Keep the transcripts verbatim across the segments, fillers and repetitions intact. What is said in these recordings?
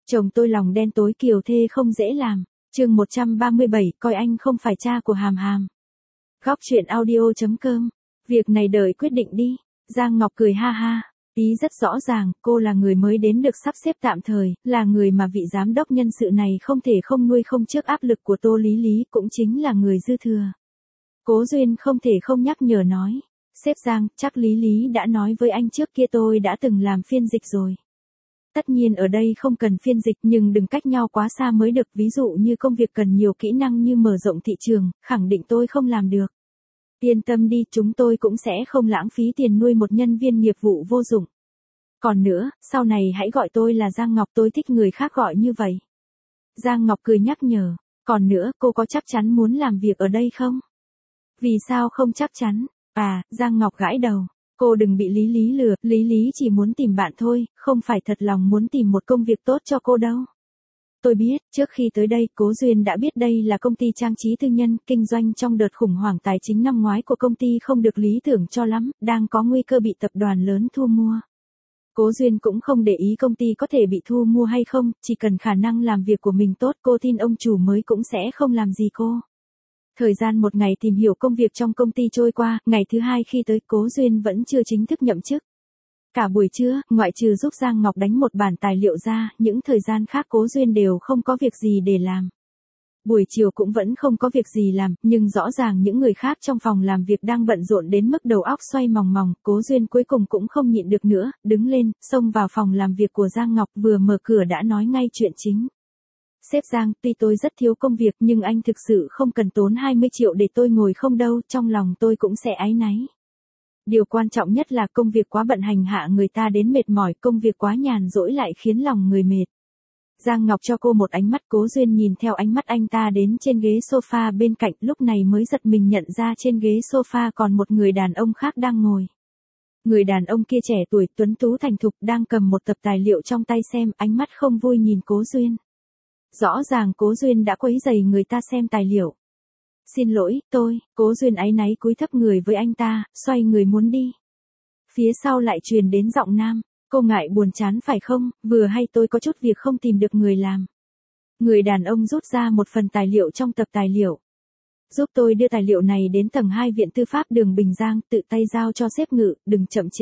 Chồng tôi lòng đen tối kiều thê không dễ làm. Chương một trăm ba mươi bảy, coi anh không phải cha của Hàm Hàm. Góc truyện audio.com. Việc này đợi quyết định đi. Giang Ngọc cười ha ha. Ý rất rõ ràng, cô là người mới đến được sắp xếp tạm thời, là người mà vị giám đốc nhân sự này không thể không nuôi không trước áp lực của Tô Lý Lý, cũng chính là người dư thừa. Cố Duyên không thể không nhắc nhở nói. Sếp Giang, chắc Lý Lý đã nói với anh trước kia tôi đã từng làm phiên dịch rồi. Tất nhiên ở đây không cần phiên dịch nhưng đừng cách nhau quá xa mới được, ví dụ như công việc cần nhiều kỹ năng như mở rộng thị trường, khẳng định tôi không làm được. Yên tâm đi, chúng tôi cũng sẽ không lãng phí tiền nuôi một nhân viên nghiệp vụ vô dụng. Còn nữa, sau này hãy gọi tôi là Giang Ngọc, tôi thích người khác gọi như vậy. Giang Ngọc cười nhắc nhở, còn nữa, cô có chắc chắn muốn làm việc ở đây không? Vì sao không chắc chắn? À, Giang Ngọc gãi đầu. Cô đừng bị Lý Lý lừa, Lý Lý chỉ muốn tìm bạn thôi, không phải thật lòng muốn tìm một công việc tốt cho cô đâu. Tôi biết, trước khi tới đây, Cố Duyên đã biết đây là công ty trang trí tư nhân, kinh doanh trong đợt khủng hoảng tài chính năm ngoái của công ty không được lý tưởng cho lắm, đang có nguy cơ bị tập đoàn lớn thu mua. Cố Duyên cũng không để ý công ty có thể bị thu mua hay không, chỉ cần khả năng làm việc của mình tốt, cô tin ông chủ mới cũng sẽ không làm gì cô. Thời gian một ngày tìm hiểu công việc trong công ty trôi qua, ngày thứ hai khi tới Cố Duyên vẫn chưa chính thức nhậm chức. Cả buổi trưa, ngoại trừ giúp Giang Ngọc đánh một bản tài liệu ra, những thời gian khác Cố Duyên đều không có việc gì để làm. Buổi chiều cũng vẫn không có việc gì làm, nhưng rõ ràng những người khác trong phòng làm việc đang bận rộn đến mức đầu óc xoay mòng mòng, Cố Duyên cuối cùng cũng không nhịn được nữa, đứng lên, xông vào phòng làm việc của Giang Ngọc, vừa mở cửa đã nói ngay chuyện chính. Sếp Giang, tuy tôi rất thiếu công việc nhưng anh thực sự không cần tốn hai mươi triệu để tôi ngồi không đâu, trong lòng tôi cũng sẽ áy náy. Điều quan trọng nhất là công việc quá bận hành hạ người ta đến mệt mỏi, công việc quá nhàn rỗi lại khiến lòng người mệt. Giang Ngọc cho cô một ánh mắt, Cố Duyên nhìn theo ánh mắt anh ta đến trên ghế sofa bên cạnh, lúc này mới giật mình nhận ra trên ghế sofa còn một người đàn ông khác đang ngồi. Người đàn ông kia trẻ tuổi, tuấn tú thành thục, đang cầm một tập tài liệu trong tay xem, ánh mắt không vui nhìn Cố Duyên. Rõ ràng Cố Duyên đã quấy rầy người ta xem tài liệu. Xin lỗi, tôi, Cố Duyên áy náy cúi thấp người với anh ta, xoay người muốn đi. Phía sau lại truyền đến giọng nam, cô ngại buồn chán phải không, vừa hay tôi có chút việc không tìm được người làm. Người đàn ông rút ra một phần tài liệu trong tập tài liệu. Giúp tôi đưa tài liệu này đến tầng hai Viện Tư pháp đường Bình Giang, tự tay giao cho sếp Ngự, đừng chậm trễ.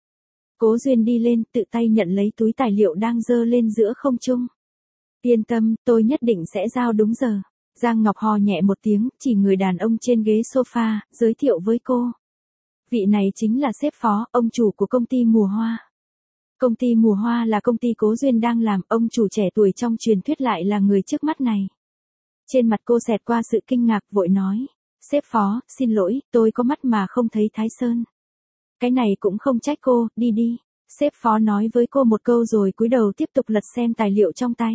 Cố Duyên đi lên, tự tay nhận lấy túi tài liệu đang dơ lên giữa không trung. Yên tâm, tôi nhất định sẽ giao đúng giờ. Giang Ngọc hò nhẹ một tiếng, chỉ người đàn ông trên ghế sofa, giới thiệu với cô. Vị này chính là sếp Phó, ông chủ của công ty Mùa Hoa. Công ty Mùa Hoa là công ty Cố Duyên đang làm, ông chủ trẻ tuổi trong truyền thuyết lại là người trước mắt này. Trên mặt cô xẹt qua sự kinh ngạc, vội nói. Sếp Phó, xin lỗi, tôi có mắt mà không thấy Thái Sơn. Cái này cũng không trách cô, đi đi. Sếp Phó nói với cô một câu rồi cúi đầu tiếp tục lật xem tài liệu trong tay.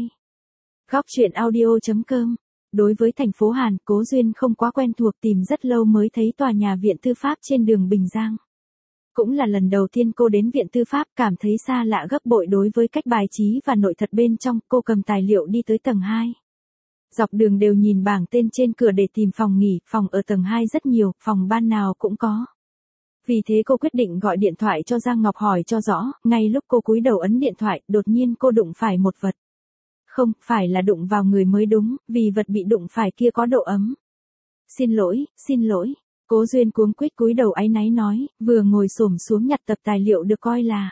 Góc truyện audio.com. Đối với thành phố Hàn, Cố Duyên không quá quen thuộc, tìm rất lâu mới thấy tòa nhà Viện Tư pháp trên đường Bình Giang. Cũng là lần đầu tiên cô đến Viện Tư pháp, cảm thấy xa lạ gấp bội đối với cách bài trí và nội thất bên trong, cô cầm tài liệu đi tới tầng hai. Dọc đường đều nhìn bảng tên trên cửa để tìm phòng nghỉ, phòng ở tầng hai rất nhiều, phòng ban nào cũng có. Vì thế cô quyết định gọi điện thoại cho Giang Ngọc hỏi cho rõ, ngay lúc cô cúi đầu ấn điện thoại, đột nhiên cô đụng phải một vật. Không, phải là đụng vào người mới đúng, vì vật bị đụng phải kia có độ ấm. Xin lỗi, xin lỗi. Cố Duyên cuống quýt cúi đầu áy náy nói, vừa ngồi xổm xuống nhặt tập tài liệu được coi là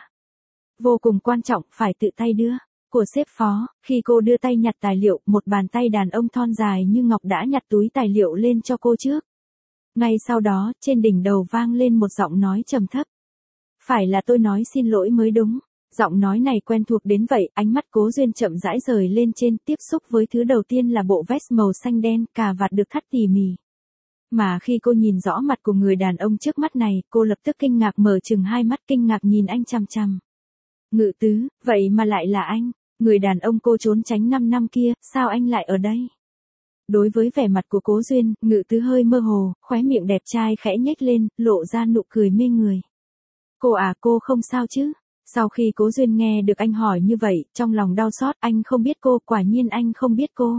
vô cùng quan trọng, phải tự tay đưa. Của sếp Phó, khi cô đưa tay nhặt tài liệu, một bàn tay đàn ông thon dài như ngọc đã nhặt túi tài liệu lên cho cô trước. Ngay sau đó, trên đỉnh đầu vang lên một giọng nói trầm thấp. Phải là tôi nói xin lỗi mới đúng. Giọng nói này quen thuộc đến vậy, ánh mắt Cố Duyên chậm rãi rời lên trên, tiếp xúc với thứ đầu tiên là bộ vest màu xanh đen, cà vạt được thắt tỉ mỉ. Mà khi cô nhìn rõ mặt của người đàn ông trước mắt này, cô lập tức kinh ngạc mở trừng hai mắt, kinh ngạc nhìn anh chằm chằm. Ngự Tứ, vậy mà lại là anh, người đàn ông cô trốn tránh năm năm kia, sao anh lại ở đây? Đối với vẻ mặt của Cố Duyên, Ngự Tứ hơi mơ hồ, khóe miệng đẹp trai khẽ nhếch lên, lộ ra nụ cười mê người. Cô à, cô không sao chứ? Sau khi Cố Duyên nghe được anh hỏi như vậy, trong lòng đau xót, anh không biết cô, quả nhiên anh không biết cô.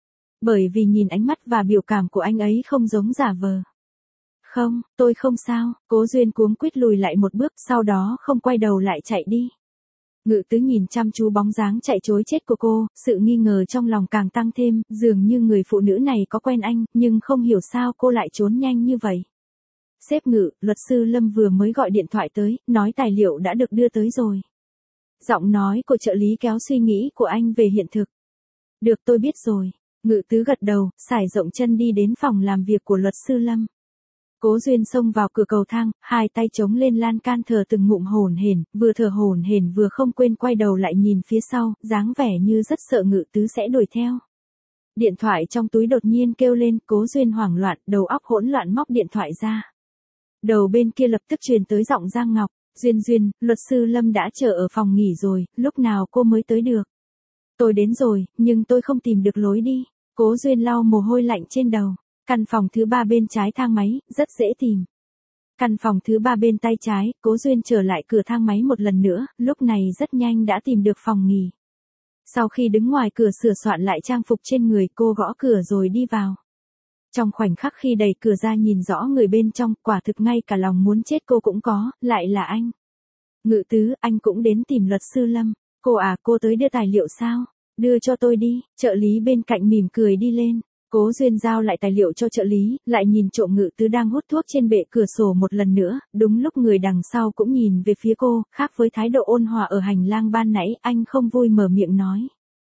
Bởi vì nhìn ánh mắt và biểu cảm của anh ấy không giống giả vờ. Không, tôi không sao, Cố Duyên cuống quýt lùi lại một bước, sau đó không quay đầu lại chạy đi. Ngự tứ nhìn chăm chú bóng dáng chạy trối chết của cô, sự nghi ngờ trong lòng càng tăng thêm, dường như người phụ nữ này có quen anh, nhưng không hiểu sao cô lại trốn nhanh như vậy. Sếp Ngự, luật sư Lâm vừa mới gọi điện thoại tới, nói tài liệu đã được đưa tới rồi. Giọng nói của trợ lý kéo suy nghĩ của anh về hiện thực. Được, tôi biết rồi. Ngự tứ gật đầu, sải rộng chân đi đến phòng làm việc của luật sư Lâm. Cố Duyên xông vào cửa cầu thang, hai tay chống lên lan can thở từng ngụm hổn hển, vừa thở hổn hển vừa không quên quay đầu lại nhìn phía sau, dáng vẻ như rất sợ Ngự tứ sẽ đuổi theo. Điện thoại trong túi đột nhiên kêu lên, Cố Duyên hoảng loạn, đầu óc hỗn loạn móc điện thoại ra. Đầu bên kia lập tức truyền tới giọng Giang Ngọc, Duyên Duyên, luật sư Lâm đã chờ ở phòng nghỉ rồi, lúc nào cô mới tới được? Tôi đến rồi, nhưng tôi không tìm được lối đi. Cố Duyên lau mồ hôi lạnh trên đầu. Căn phòng thứ ba bên trái thang máy, rất dễ tìm. Căn phòng thứ ba bên tay trái, Cố Duyên trở lại cửa thang máy một lần nữa, lúc này rất nhanh đã tìm được phòng nghỉ. Sau khi đứng ngoài cửa sửa soạn lại trang phục trên người, cô gõ cửa rồi đi vào. Trong khoảnh khắc khi đẩy cửa ra nhìn rõ người bên trong, quả thực ngay cả lòng muốn chết cô cũng có, lại là anh. Ngự tứ, anh cũng đến tìm luật sư Lâm. Cô à, cô tới đưa tài liệu sao? Đưa cho tôi đi, trợ lý bên cạnh mỉm cười đi lên. Cố Duyên giao lại tài liệu cho trợ lý, lại nhìn trộm Ngự tứ đang hút thuốc trên bệ cửa sổ một lần nữa, đúng lúc người đằng sau cũng nhìn về phía cô, khác với thái độ ôn hòa ở hành lang ban nãy, anh không vui mở miệng nói.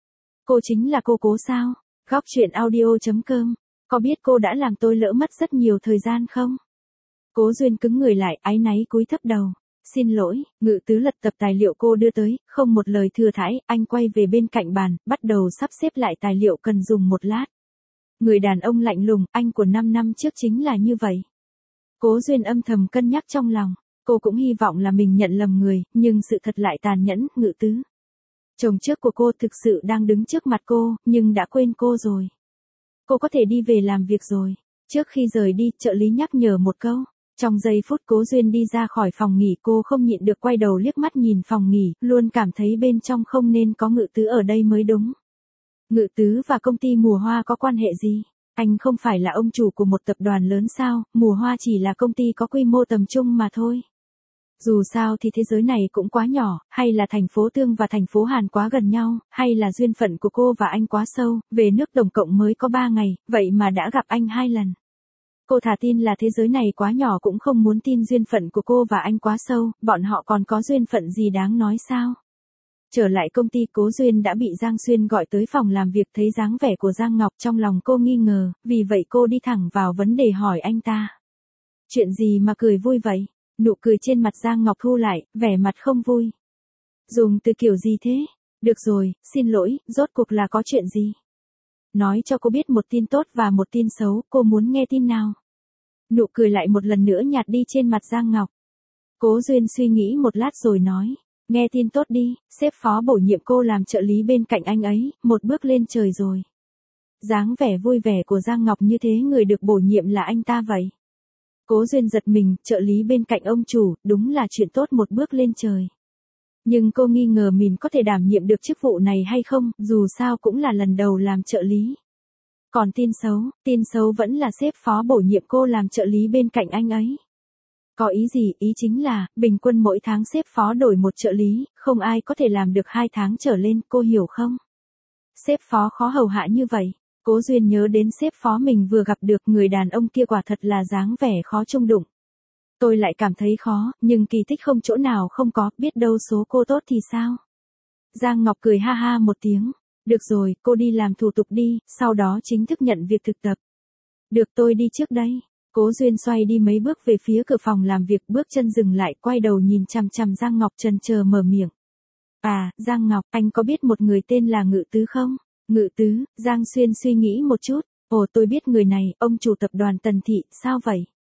Cô chính là cô Cố sao? Góc chuyện audio chấm com. Có biết cô đã làm tôi lỡ mất rất nhiều thời gian không? Cố Duyên cứng người lại, áy náy cúi thấp đầu. Xin lỗi, Ngự tứ lật tập tài liệu cô đưa tới, không một lời thừa thãi, anh quay về bên cạnh bàn, bắt đầu sắp xếp lại tài liệu cần dùng một lát. Người đàn ông lạnh lùng, anh của năm năm trước chính là như vậy. Cố Duyên âm thầm cân nhắc trong lòng, cô cũng hy vọng là mình nhận lầm người, nhưng sự thật lại tàn nhẫn, Ngự tứ. Chồng trước của cô thực sự đang đứng trước mặt cô, nhưng đã quên cô rồi. Cô có thể đi về làm việc rồi. Trước khi rời đi, trợ lý nhắc nhở một câu. Trong giây phút Cố Duyên đi ra khỏi phòng nghỉ, cô không nhịn được quay đầu liếc mắt nhìn phòng nghỉ, luôn cảm thấy bên trong không nên có Ngự tứ ở đây mới đúng. Ngự tứ và công ty Mùa Hoa có quan hệ gì? Anh không phải là ông chủ của một tập đoàn lớn sao, Mùa Hoa chỉ là công ty có quy mô tầm trung mà thôi. Dù sao thì thế giới này cũng quá nhỏ, hay là thành phố Tương và thành phố Hàn quá gần nhau, hay là duyên phận của cô và anh quá sâu, về nước tổng cộng mới có ba ngày, vậy mà đã gặp anh hai lần. Cô thà tin là thế giới này quá nhỏ cũng không muốn tin duyên phận của cô và anh quá sâu, bọn họ còn có duyên phận gì đáng nói sao? Trở lại công ty, Cố Duyên đã bị Giang Xuyên gọi tới phòng làm việc, thấy dáng vẻ của Giang Ngọc trong lòng cô nghi ngờ, vì vậy cô đi thẳng vào vấn đề hỏi anh ta. Chuyện gì mà cười vui vậy? Nụ cười trên mặt Giang Ngọc thu lại, vẻ mặt không vui. Dùng từ kiểu gì thế? Được rồi, xin lỗi, rốt cuộc là có chuyện gì? Nói cho cô biết một tin tốt và một tin xấu, cô muốn nghe tin nào? Nụ cười lại một lần nữa nhạt đi trên mặt Giang Ngọc. Cố Duyên suy nghĩ một lát rồi nói. Nghe tin tốt đi, sếp phó bổ nhiệm cô làm trợ lý bên cạnh anh ấy, một bước lên trời rồi. Dáng vẻ vui vẻ của Giang Ngọc như thế người được bổ nhiệm là anh ta vậy. Cố Duyên giật mình, trợ lý bên cạnh ông chủ, đúng là chuyện tốt một bước lên trời. Nhưng cô nghi ngờ mình có thể đảm nhiệm được chức vụ này hay không, dù sao cũng là lần đầu làm trợ lý. Còn tin xấu, tin xấu vẫn là sếp phó bổ nhiệm cô làm trợ lý bên cạnh anh ấy. Có ý gì? Ý chính là, bình quân mỗi tháng sếp phó đổi một trợ lý, không ai có thể làm được hai tháng trở lên, cô hiểu không? Sếp phó khó hầu hạ như vậy. Cố Duyên nhớ đến sếp phó mình vừa gặp được, người đàn ông kia quả thật là dáng vẻ khó chung đụng. Tôi lại cảm thấy khó, nhưng kỳ tích không chỗ nào không có, biết đâu số cô tốt thì sao? Giang Ngọc cười ha ha một tiếng. Được rồi, cô đi làm thủ tục đi, sau đó chính thức nhận việc thực tập. Được, tôi đi trước đây. Cố Duyên xoay đi mấy bước về phía cửa phòng làm việc, bước chân dừng lại, quay đầu nhìn chằm chằm Giang Ngọc, chần chờ mở miệng. À, Giang Ngọc, anh có biết một người tên là Ngự tứ không? Ngự tứ, Giang Xuyên suy nghĩ một chút. Ồ, tôi biết người này, ông chủ tập đoàn Tần Thị, sao vậy?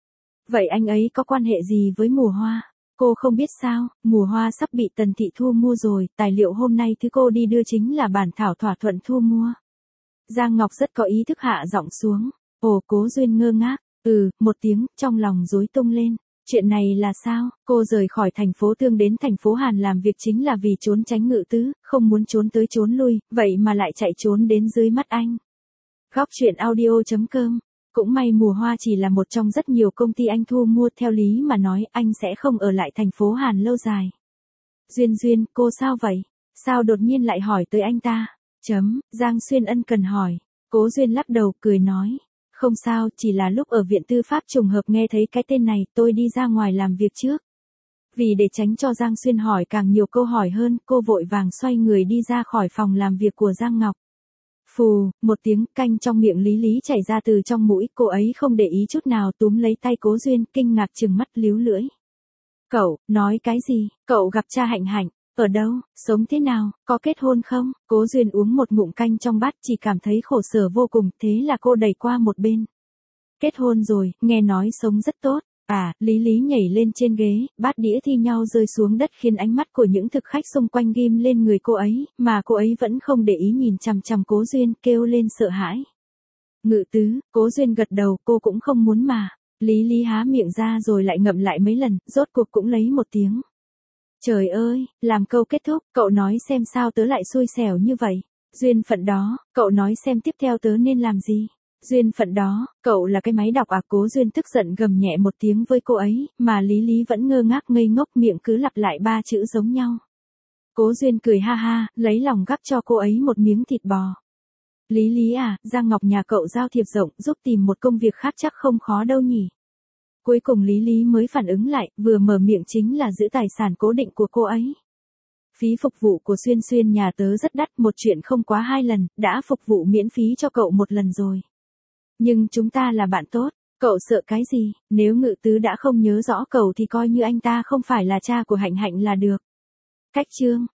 Vậy anh ấy có quan hệ gì với Mùa Hoa? Cô không biết sao, Mùa Hoa sắp bị Tần Thị thu mua rồi, tài liệu hôm nay thứ cô đi đưa chính là bản thảo thỏa thuận thu mua. Giang Ngọc rất có ý thức hạ giọng xuống. Ồ, Cố Duyên ngơ ngác. Ừ, một tiếng, trong lòng rối tung lên. Chuyện này là sao? Cô rời khỏi thành phố Tương đến thành phố Hàn làm việc chính là vì trốn tránh Ngự tứ, không muốn trốn tới trốn lui, vậy mà lại chạy trốn đến dưới mắt anh. Góc chuyện audio chấm com. Cũng may Mùa Hoa chỉ là một trong rất nhiều công ty anh thu mua, theo lý mà nói anh sẽ không ở lại thành phố Hàn lâu dài. Duyên Duyên, cô sao vậy? Sao đột nhiên lại hỏi tới anh ta? Chấm, Giang Xuyên ân cần hỏi. Cố Duyên lắc đầu, cười nói. Không sao, chỉ là lúc ở viện tư pháp trùng hợp nghe thấy cái tên này, tôi đi ra ngoài làm việc trước. Vì để tránh cho Giang Xuyên hỏi càng nhiều câu hỏi hơn, cô vội vàng xoay người đi ra khỏi phòng làm việc của Giang Ngọc. Phù, một tiếng, canh trong miệng Lý Lý chảy ra từ trong mũi, cô ấy không để ý chút nào túm lấy tay Cố Duyên, kinh ngạc trừng mắt líu lưỡi. Cậu, nói cái gì? Cậu gặp cha Hạnh Hạnh, ở đâu, sống thế nào, có kết hôn không? Cố Duyên uống một ngụm canh trong bát chỉ cảm thấy khổ sở vô cùng, thế là cô đẩy qua một bên. Kết hôn rồi, nghe nói sống rất tốt. À, Lý Lý nhảy lên trên ghế, bát đĩa thi nhau rơi xuống đất khiến ánh mắt của những thực khách xung quanh ghim lên người cô ấy, mà cô ấy vẫn không để ý nhìn chằm chằm Cố Duyên, kêu lên sợ hãi. Ngự tứ, Cố Duyên gật đầu, cô cũng không muốn mà. Lý Lý há miệng ra rồi lại ngậm lại mấy lần, rốt cuộc cũng lấy một tiếng. Trời ơi, làm câu kết thúc, cậu nói xem sao tớ lại xui xẻo như vậy. Duyên phận đó, cậu nói xem tiếp theo tớ nên làm gì. Duyên phận đó, cậu là cái máy đọc à? Cố Duyên tức giận gầm nhẹ một tiếng với cô ấy, mà Lý Lý vẫn ngơ ngác ngây ngốc, miệng cứ lặp lại ba chữ giống nhau. Cố Duyên cười ha ha, lấy lòng gắp cho cô ấy một miếng thịt bò. Lý Lý à, Giang Ngọc nhà cậu giao thiệp rộng, giúp tìm một công việc khác chắc không khó đâu nhỉ. Cuối cùng Lý Lý mới phản ứng lại, vừa mở miệng chính là giữ tài sản cố định của cô ấy. Phí phục vụ của Xuyên Xuyên nhà tớ rất đắt, một chuyện không quá hai lần, đã phục vụ miễn phí cho cậu một lần rồi. Nhưng chúng ta là bạn tốt, cậu sợ cái gì, nếu Ngự tứ đã không nhớ rõ cậu thì coi như anh ta không phải là cha của Hạnh Hạnh là được. Cách chương